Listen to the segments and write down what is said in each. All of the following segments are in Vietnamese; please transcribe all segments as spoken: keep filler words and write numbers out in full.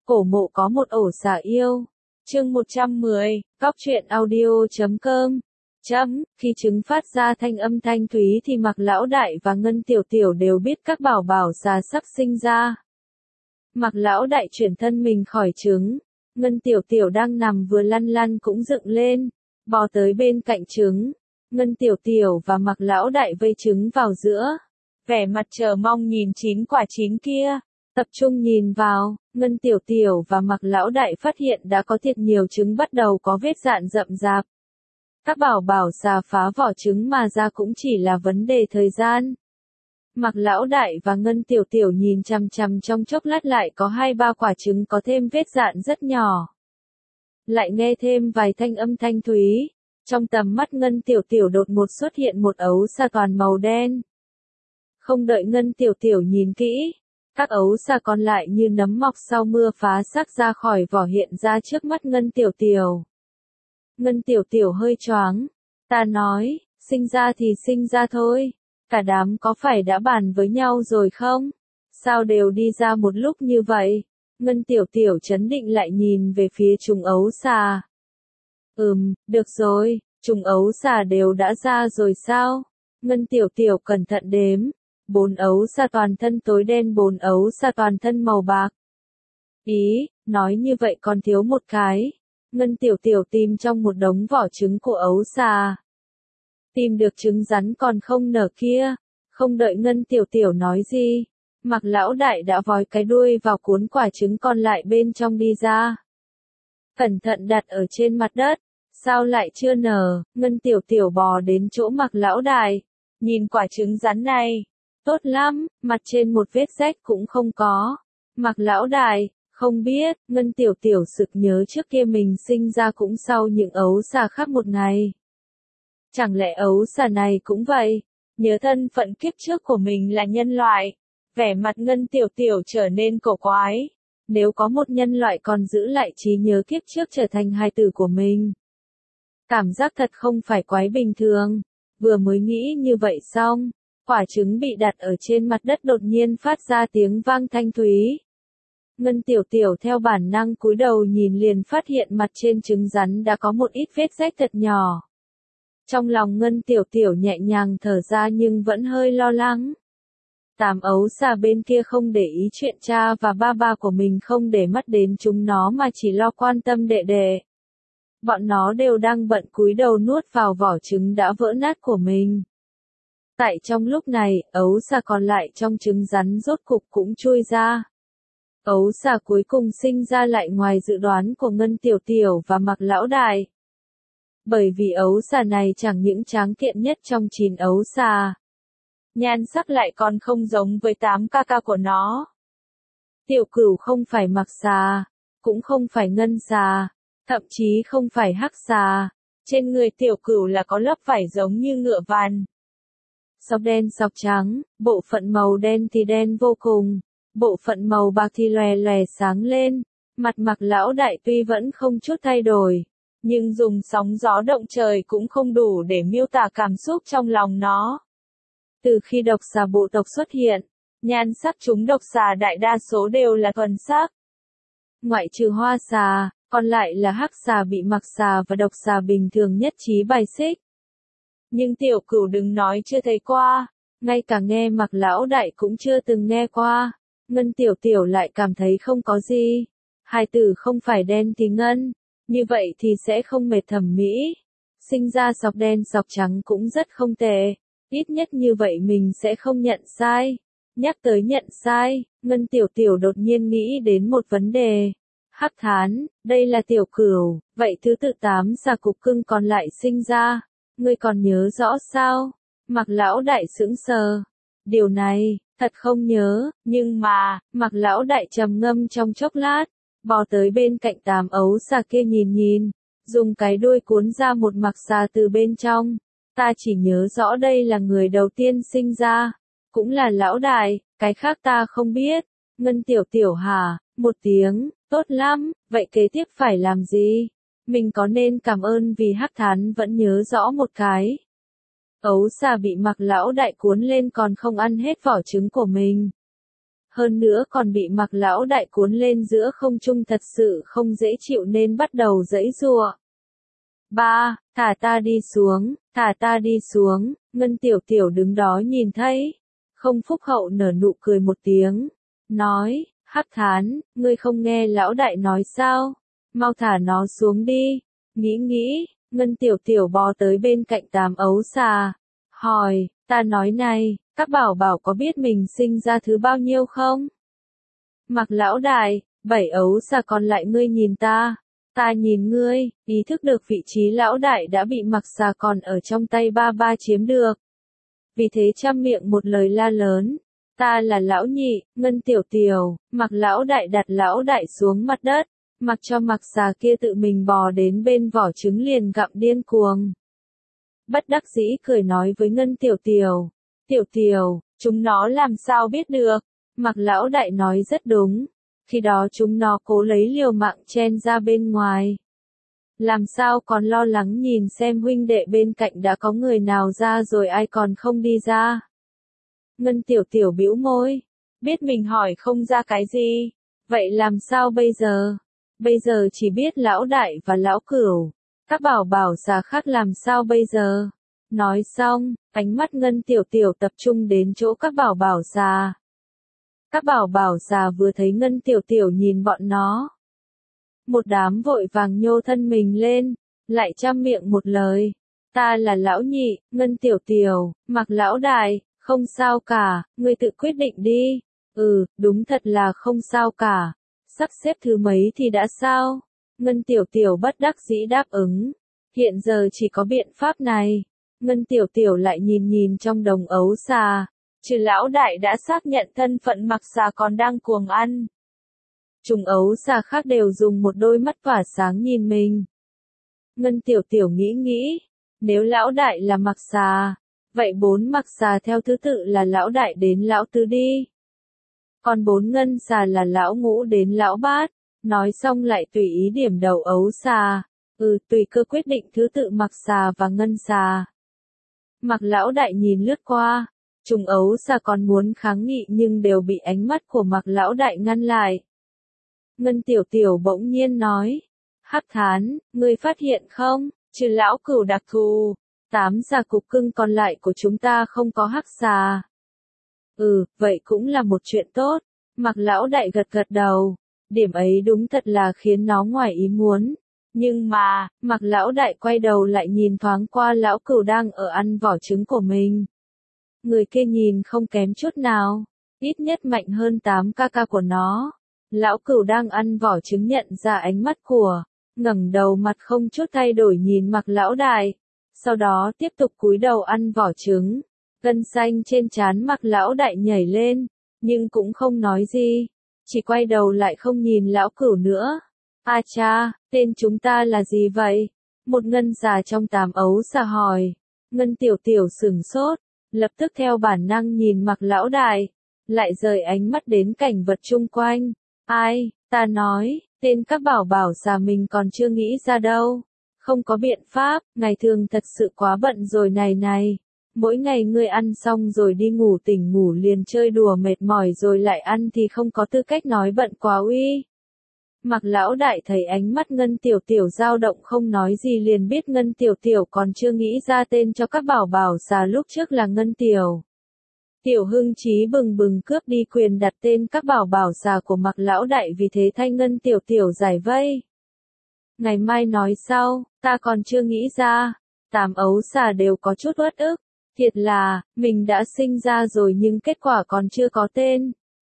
Cổ mộ có một ổ xà yêu. Chương một trăm mười, Cóc truyện audio.com. Chấm, khi trứng phát ra thanh âm thanh thúy thì Mạc Lão Đại và Ngân Tiểu Tiểu đều biết các bảo bảo xà sắp sinh ra. Mạc Lão Đại chuyển thân mình khỏi trứng. Ngân Tiểu Tiểu đang nằm vừa lăn lăn cũng dựng lên, bò tới bên cạnh trứng. Ngân Tiểu Tiểu và Mạc Lão Đại vây trứng vào giữa. Vẻ mặt chờ mong nhìn chín quả chín kia. Tập trung nhìn vào, Ngân Tiểu Tiểu và Mạc Lão Đại phát hiện đã có thiệt nhiều trứng bắt đầu có vết dạn rậm rạp. Các bảo bảo xà phá vỏ trứng mà ra cũng chỉ là vấn đề thời gian. Mạc Lão Đại và Ngân Tiểu Tiểu nhìn chằm chằm trong chốc lát lại có hai ba quả trứng có thêm vết dạn rất nhỏ. Lại nghe thêm vài thanh âm thanh thúy. Trong tầm mắt Ngân Tiểu Tiểu đột ngột xuất hiện một ấu xà toàn màu đen. Không đợi Ngân Tiểu Tiểu nhìn kỹ, các ấu xà còn lại như nấm mọc sau mưa phá xác ra khỏi vỏ hiện ra trước mắt Ngân Tiểu Tiểu. Ngân Tiểu Tiểu hơi choáng. Ta nói, sinh ra thì sinh ra thôi. Cả đám có phải đã bàn với nhau rồi không? Sao đều đi ra một lúc như vậy? Ngân Tiểu Tiểu trấn định lại nhìn về phía trùng ấu xà. Ừm, được rồi, trùng ấu xà đều đã ra rồi sao? Ngân Tiểu Tiểu cẩn thận đếm. Bốn ấu xà toàn thân tối đen, bốn ấu xà toàn thân màu bạc. Ý, nói như vậy còn thiếu một cái. Ngân Tiểu Tiểu tìm trong một đống vỏ trứng của ấu xà. Tìm được trứng rắn còn không nở kia. Không đợi Ngân Tiểu Tiểu nói gì, Mạc Lão Đại đã vói cái đuôi vào cuốn quả trứng còn lại bên trong đi ra. Cẩn thận đặt ở trên mặt đất. Sao lại chưa nở? Ngân Tiểu Tiểu bò đến chỗ Mạc Lão Đại. Nhìn quả trứng rắn này. Tốt lắm, mặt trên một vết rách cũng không có. Mạc Lão Đại, không biết, Ngân Tiểu Tiểu sực nhớ trước kia mình sinh ra cũng sau những ấu xà khác một ngày. Chẳng lẽ ấu xà này cũng vậy? Nhớ thân phận kiếp trước của mình là nhân loại. Vẻ mặt Ngân Tiểu Tiểu trở nên cổ quái. Nếu có một nhân loại còn giữ lại trí nhớ kiếp trước trở thành hài tử của mình. Cảm giác thật không phải quái bình thường. Vừa mới nghĩ như vậy xong, quả trứng bị đặt ở trên mặt đất đột nhiên phát ra tiếng vang thanh thúy. Ngân Tiểu Tiểu theo bản năng cúi đầu nhìn liền phát hiện mặt trên trứng rắn đã có một ít vết rách thật nhỏ. Trong lòng Ngân Tiểu Tiểu nhẹ nhàng thở ra nhưng vẫn hơi lo lắng. Tám ấu xà bên kia không để ý chuyện cha và ba ba của mình không để mắt đến chúng nó mà chỉ lo quan tâm đệ đệ. Bọn nó đều đang bận cúi đầu nuốt vào vỏ trứng đã vỡ nát của mình. Tại trong lúc này, ấu xà còn lại trong trứng rắn rốt cục cũng chui ra. Ấu xà cuối cùng sinh ra lại ngoài dự đoán của Ngân Tiểu Tiểu và Mạc Lão Đại. Bởi vì ấu xà này chẳng những tráng kiện nhất trong chín ấu xà. Nhan sắc lại còn không giống với tám ca ca của nó. Tiểu Cửu không phải Mạc xà, cũng không phải Ngân xà, thậm chí không phải Hắc xà. Trên người Tiểu Cửu là có lớp vảy giống như ngựa vằn. Sọc đen sọc trắng, bộ phận màu đen thì đen vô cùng, bộ phận màu bạc thì lòe lòe sáng lên. Mặt Mạc Lão Đại tuy vẫn không chút thay đổi, nhưng dùng sóng gió động trời cũng không đủ để miêu tả cảm xúc trong lòng nó. Từ khi độc xà bộ tộc xuất hiện, nhan sắc chúng độc xà đại đa số đều là thuần sắc. Ngoại trừ hoa xà, còn lại là hắc xà bị Mạc xà và độc xà bình thường nhất trí bài xích. Nhưng Tiểu Cửu đừng nói chưa thấy qua, ngay cả nghe Mạc Lão Đại cũng chưa từng nghe qua. Ngân Tiểu Tiểu lại cảm thấy không có gì. Hai tử không phải đen thì ngân, như vậy thì sẽ không mệt thẩm mỹ. Sinh ra sọc đen sọc trắng cũng rất không tệ, ít nhất như vậy mình sẽ không nhận sai. Nhắc tới nhận sai, Ngân Tiểu Tiểu đột nhiên nghĩ đến một vấn đề. Hắc thán, đây là Tiểu Cửu, vậy thứ tự tám xà cục cưng còn lại sinh ra. Ngươi còn nhớ rõ sao? Mạc Lão Đại sững sờ. Điều này, thật không nhớ, nhưng mà, Mạc Lão Đại trầm ngâm trong chốc lát, bò tới bên cạnh tám ấu xà kia nhìn nhìn, dùng cái đuôi cuốn ra một Mạc xà từ bên trong. Ta chỉ nhớ rõ đây là người đầu tiên sinh ra, cũng là Lão Đại, cái khác ta không biết. Ngân Tiểu Tiểu hả? Một tiếng, tốt lắm, vậy kế tiếp phải làm gì? Mình có nên cảm ơn vì Hắc thán vẫn nhớ rõ một cái. Ấu xà bị Mạc Lão Đại cuốn lên còn không ăn hết vỏ trứng của mình. hơn nữa còn bị Mạc lão đại cuốn lên giữa không trung thật sự không dễ chịu nên bắt đầu giãy giụa. Ba, thả ta đi xuống, thả ta đi xuống, Ngân Tiểu Tiểu đứng đó nhìn thấy. Không Phúc Hậu nở nụ cười một tiếng, nói, Hắc Thán, ngươi không nghe lão đại nói sao? Mau thả nó xuống đi. Nghĩ nghĩ, Ngân Tiểu Tiểu bò tới bên cạnh Tám Ấu Xà, hỏi, ta nói này, các bảo bảo có biết mình sinh ra thứ bao nhiêu không? Mạc lão đại, bảy Ấu Xà còn lại ngươi nhìn ta, ta nhìn ngươi, ý thức được vị trí lão đại đã bị Mạc Xà còn ở trong tay ba ba chiếm được. Vì thế trăm miệng một lời la lớn, ta là lão nhị, Ngân Tiểu Tiểu. Mạc lão đại đặt lão đại xuống mặt đất, mặc cho Mạc Xà kia tự mình bò đến bên vỏ trứng liền gặm điên cuồng. Bất đắc dĩ cười nói với Ngân Tiểu Tiểu, Tiểu Tiểu, chúng nó làm sao biết được? Mạc lão đại nói rất đúng, khi đó chúng nó cố lấy liều mạng chen ra bên ngoài. Làm sao còn lo lắng nhìn xem huynh đệ bên cạnh đã có người nào ra rồi ai còn không đi ra. Ngân Tiểu Tiểu bĩu môi, biết mình hỏi không ra cái gì, vậy làm sao bây giờ? Bây giờ chỉ biết lão đại và lão cửu, các bảo bảo xà khác làm sao bây giờ? Nói xong, ánh mắt Ngân Tiểu Tiểu tập trung đến chỗ các bảo bảo xà. Các bảo bảo xà vừa thấy Ngân Tiểu Tiểu nhìn bọn nó, một đám vội vàng nhô thân mình lên, lại trăm miệng một lời, ta là lão nhị, Ngân Tiểu Tiểu. Mạc lão đại, không sao cả, ngươi tự quyết định đi. Ừ, đúng thật là không sao cả, sắp xếp thứ mấy thì đã sao? Ngân Tiểu Tiểu bất đắc dĩ đáp ứng, hiện giờ chỉ có biện pháp này. Ngân Tiểu Tiểu lại nhìn nhìn trong đồng ấu xà, trừ lão đại đã xác nhận thân phận Mạc Xà còn đang cuồng ăn. Chúng ấu xà khác đều dùng một đôi mắt tỏa sáng nhìn mình. Ngân Tiểu Tiểu nghĩ nghĩ, nếu lão đại là Mạc Xà, vậy bốn Mạc Xà theo thứ tự là lão đại đến lão tứ đi. Còn bốn ngân xà là lão ngũ đến lão bát, nói xong lại tùy ý điểm đầu ấu xà, ừ tùy cơ quyết định thứ tự Mạc Xà và ngân xà. Mạc lão đại nhìn lướt qua, chúng ấu xà còn muốn kháng nghị nhưng đều bị ánh mắt của Mạc lão đại ngăn lại. Ngân Tiểu Tiểu bỗng nhiên nói, Hắc Thán, ngươi phát hiện không, trừ lão cửu đặc thù, tám xà cục cưng còn lại của chúng ta không có hắc xà. Ừ, vậy cũng là một chuyện tốt. Mạc lão đại gật gật đầu, điểm ấy đúng thật là khiến nó ngoài ý muốn. Nhưng mà, Mạc lão đại quay đầu lại nhìn thoáng qua lão cửu đang ở ăn vỏ trứng của mình. Người kia nhìn không kém chút nào, ít nhất mạnh hơn tám ca ca của nó. Lão cửu đang ăn vỏ trứng nhận ra ánh mắt của, ngẩng đầu mặt không chút thay đổi nhìn Mạc lão đại, sau đó tiếp tục cúi đầu ăn vỏ trứng. Gân xanh trên trán Mạc lão đại nhảy lên, nhưng cũng không nói gì, chỉ quay đầu lại không nhìn lão cửu nữa. A cha, tên chúng ta là gì vậy? Một ngân xà trong tám ấu xà hỏi. Ngân Tiểu Tiểu sửng sốt, lập tức theo bản năng nhìn Mạc lão đại, lại rời ánh mắt đến cảnh vật chung quanh. Ai, ta nói, tên các bảo bảo xà mình còn chưa nghĩ ra đâu. Không có biện pháp, ngày thường thật sự quá bận rồi này này. Mỗi ngày ngươi ăn xong rồi đi ngủ tỉnh ngủ liền chơi đùa mệt mỏi rồi lại ăn thì không có tư cách nói bận quá uy. Mạc lão đại thấy ánh mắt Ngân Tiểu Tiểu dao động không nói gì liền biết Ngân Tiểu Tiểu còn chưa nghĩ ra tên cho các bảo bảo xà lúc trước là Ngân Tiểu. Tiểu hưng chí bừng bừng cướp đi quyền đặt tên các bảo bảo xà của Mạc lão đại vì thế thay Ngân Tiểu Tiểu giải vây. Ngày mai nói sau, ta còn chưa nghĩ ra. Tám ấu xà đều có chút uất ức. Thiệt là, mình đã sinh ra rồi nhưng kết quả còn chưa có tên.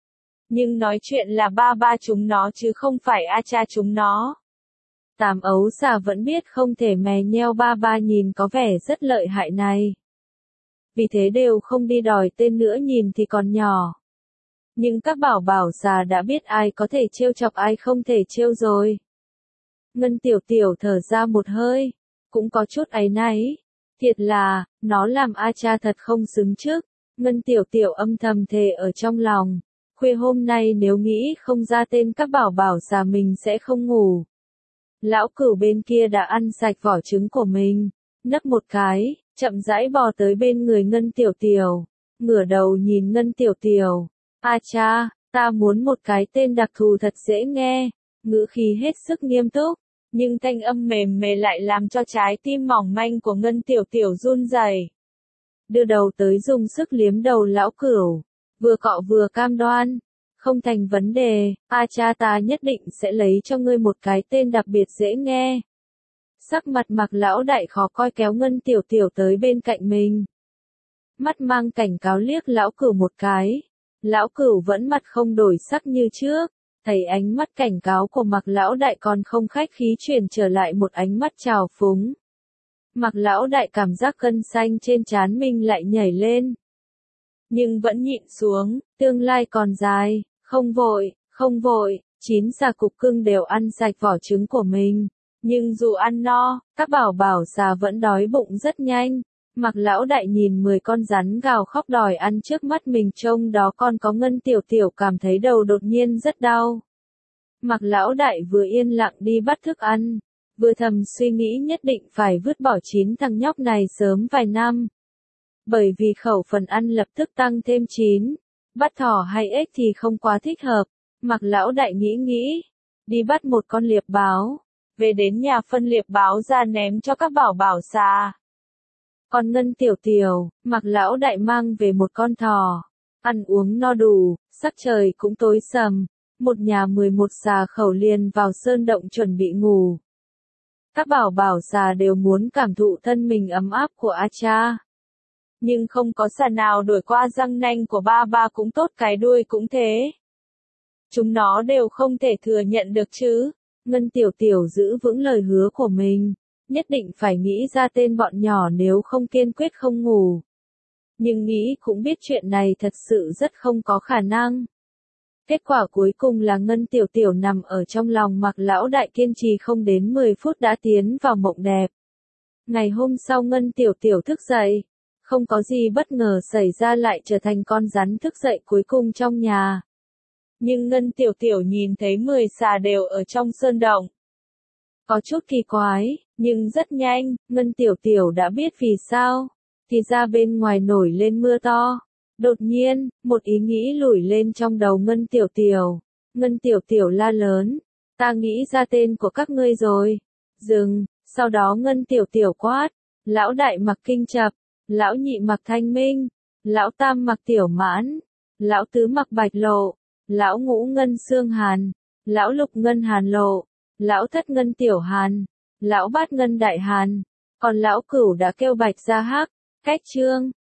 Nhưng nói chuyện là ba ba chúng nó chứ không phải a cha chúng nó. Tám ấu xà vẫn biết không thể mè nheo ba ba nhìn có vẻ rất lợi hại này. Vì thế đều không đi đòi tên nữa nhìn thì còn nhỏ. Nhưng các bảo bảo xà đã biết ai có thể trêu chọc ai không thể trêu rồi. Ngân Tiểu Tiểu thở ra một hơi, cũng có chút áy náy. Thiệt là, nó làm a cha thật không xứng trước. Ngân Tiểu Tiểu âm thầm thề ở trong lòng. Khuya hôm nay nếu nghĩ không ra tên các bảo bảo xà mình sẽ không ngủ. Lão cửu bên kia đã ăn sạch vỏ trứng của mình. Nấp một cái, chậm rãi bò tới bên người Ngân Tiểu Tiểu. Ngửa đầu nhìn Ngân Tiểu Tiểu. A cha, Ta muốn một cái tên đặc thù thật dễ nghe, ngữ khí hết sức nghiêm túc, nhưng thanh âm mềm mề lại làm cho trái tim mỏng manh của Ngân Tiểu Tiểu run rẩy. Đưa đầu tới dùng sức liếm đầu lão Cửu, vừa cọ vừa cam đoan, không thành vấn đề, a cha ta nhất định sẽ lấy cho ngươi một cái tên đặc biệt dễ nghe. Sắc mặt Mạc Lão Đại khó coi kéo Ngân Tiểu Tiểu tới bên cạnh mình. Mắt mang cảnh cáo liếc lão Cửu một cái. Lão Cửu vẫn mặt không đổi sắc như trước, thấy ánh mắt cảnh cáo của Mạc Lão Đại còn không khách khí chuyển trở lại một ánh mắt trào phúng. Mạc Lão Đại cảm giác gân xanh trên trán mình lại nhảy lên. Nhưng vẫn nhịn xuống, tương lai còn dài, không vội, không vội, chín xà cục cưng đều ăn sạch vỏ trứng của mình. Nhưng dù ăn no, các bảo bảo xà vẫn đói bụng rất nhanh. Mạc Lão Đại nhìn mười con rắn gào khóc đòi ăn trước mắt mình, trông đó còn có Ngân Tiểu Tiểu cảm thấy đầu đột nhiên rất đau. Mạc Lão Đại vừa yên lặng đi bắt thức ăn, vừa thầm suy nghĩ nhất định phải vứt bỏ chín thằng nhóc này sớm vài năm. Bởi vì khẩu phần ăn lập tức tăng thêm chín, bắt thỏ hay ếch thì không quá thích hợp. Mạc Lão Đại nghĩ nghĩ, đi bắt một con liệp báo, về đến nhà phân liệp báo ra ném cho các bảo bảo xà. Còn Ngân Tiểu Tiểu, Mạc Lão Đại mang về một con thỏ. Ăn uống no đủ, sắc trời cũng tối sầm, một nhà mười một xà khẩu liền vào sơn động chuẩn bị ngủ. Các bảo bảo xà đều muốn cảm thụ thân mình ấm áp của A Cha. Nhưng không có xà nào đuổi qua răng nanh của ba ba, cũng tốt cái đuôi cũng thế. Chúng nó đều không thể thừa nhận được chứ. Ngân Tiểu Tiểu giữ vững lời hứa của mình, nhất định phải nghĩ ra tên bọn nhỏ nếu không kiên quyết không ngủ. Nhưng nghĩ cũng biết chuyện này thật sự rất không có khả năng. Kết quả cuối cùng là Ngân Tiểu Tiểu nằm ở trong lòng Mạc Lão Đại kiên trì không đến mười phút đã tiến vào mộng đẹp. Ngày hôm sau Ngân Tiểu Tiểu thức dậy, không có gì bất ngờ xảy ra, lại trở thành con rắn thức dậy cuối cùng trong nhà. Nhưng Ngân Tiểu Tiểu nhìn thấy mười xà đều ở trong sơn động. Có chút kỳ quái, nhưng rất nhanh, Ngân Tiểu Tiểu đã biết vì sao. Thì ra bên ngoài nổi lên mưa to. Đột nhiên, một ý nghĩ lủi lên trong đầu Ngân Tiểu Tiểu. Ngân Tiểu Tiểu la lớn, ta nghĩ ra tên của các ngươi rồi. Dừng, sau đó Ngân Tiểu Tiểu quát, Lão Đại mặc Kinh Chập, Lão Nhị mặc Thanh Minh, Lão Tam mặc Tiểu Mãn, Lão Tứ mặc Bạch Lộ, Lão Ngũ Ngân Xương Hàn, Lão Lục Ngân Hàn Lộ, Lão Thất Ngân Tiểu Hàn, Lão Bát Ngân Đại Hàn, còn Lão Cửu đã kêu Bạch Gia Hắc. Cách chương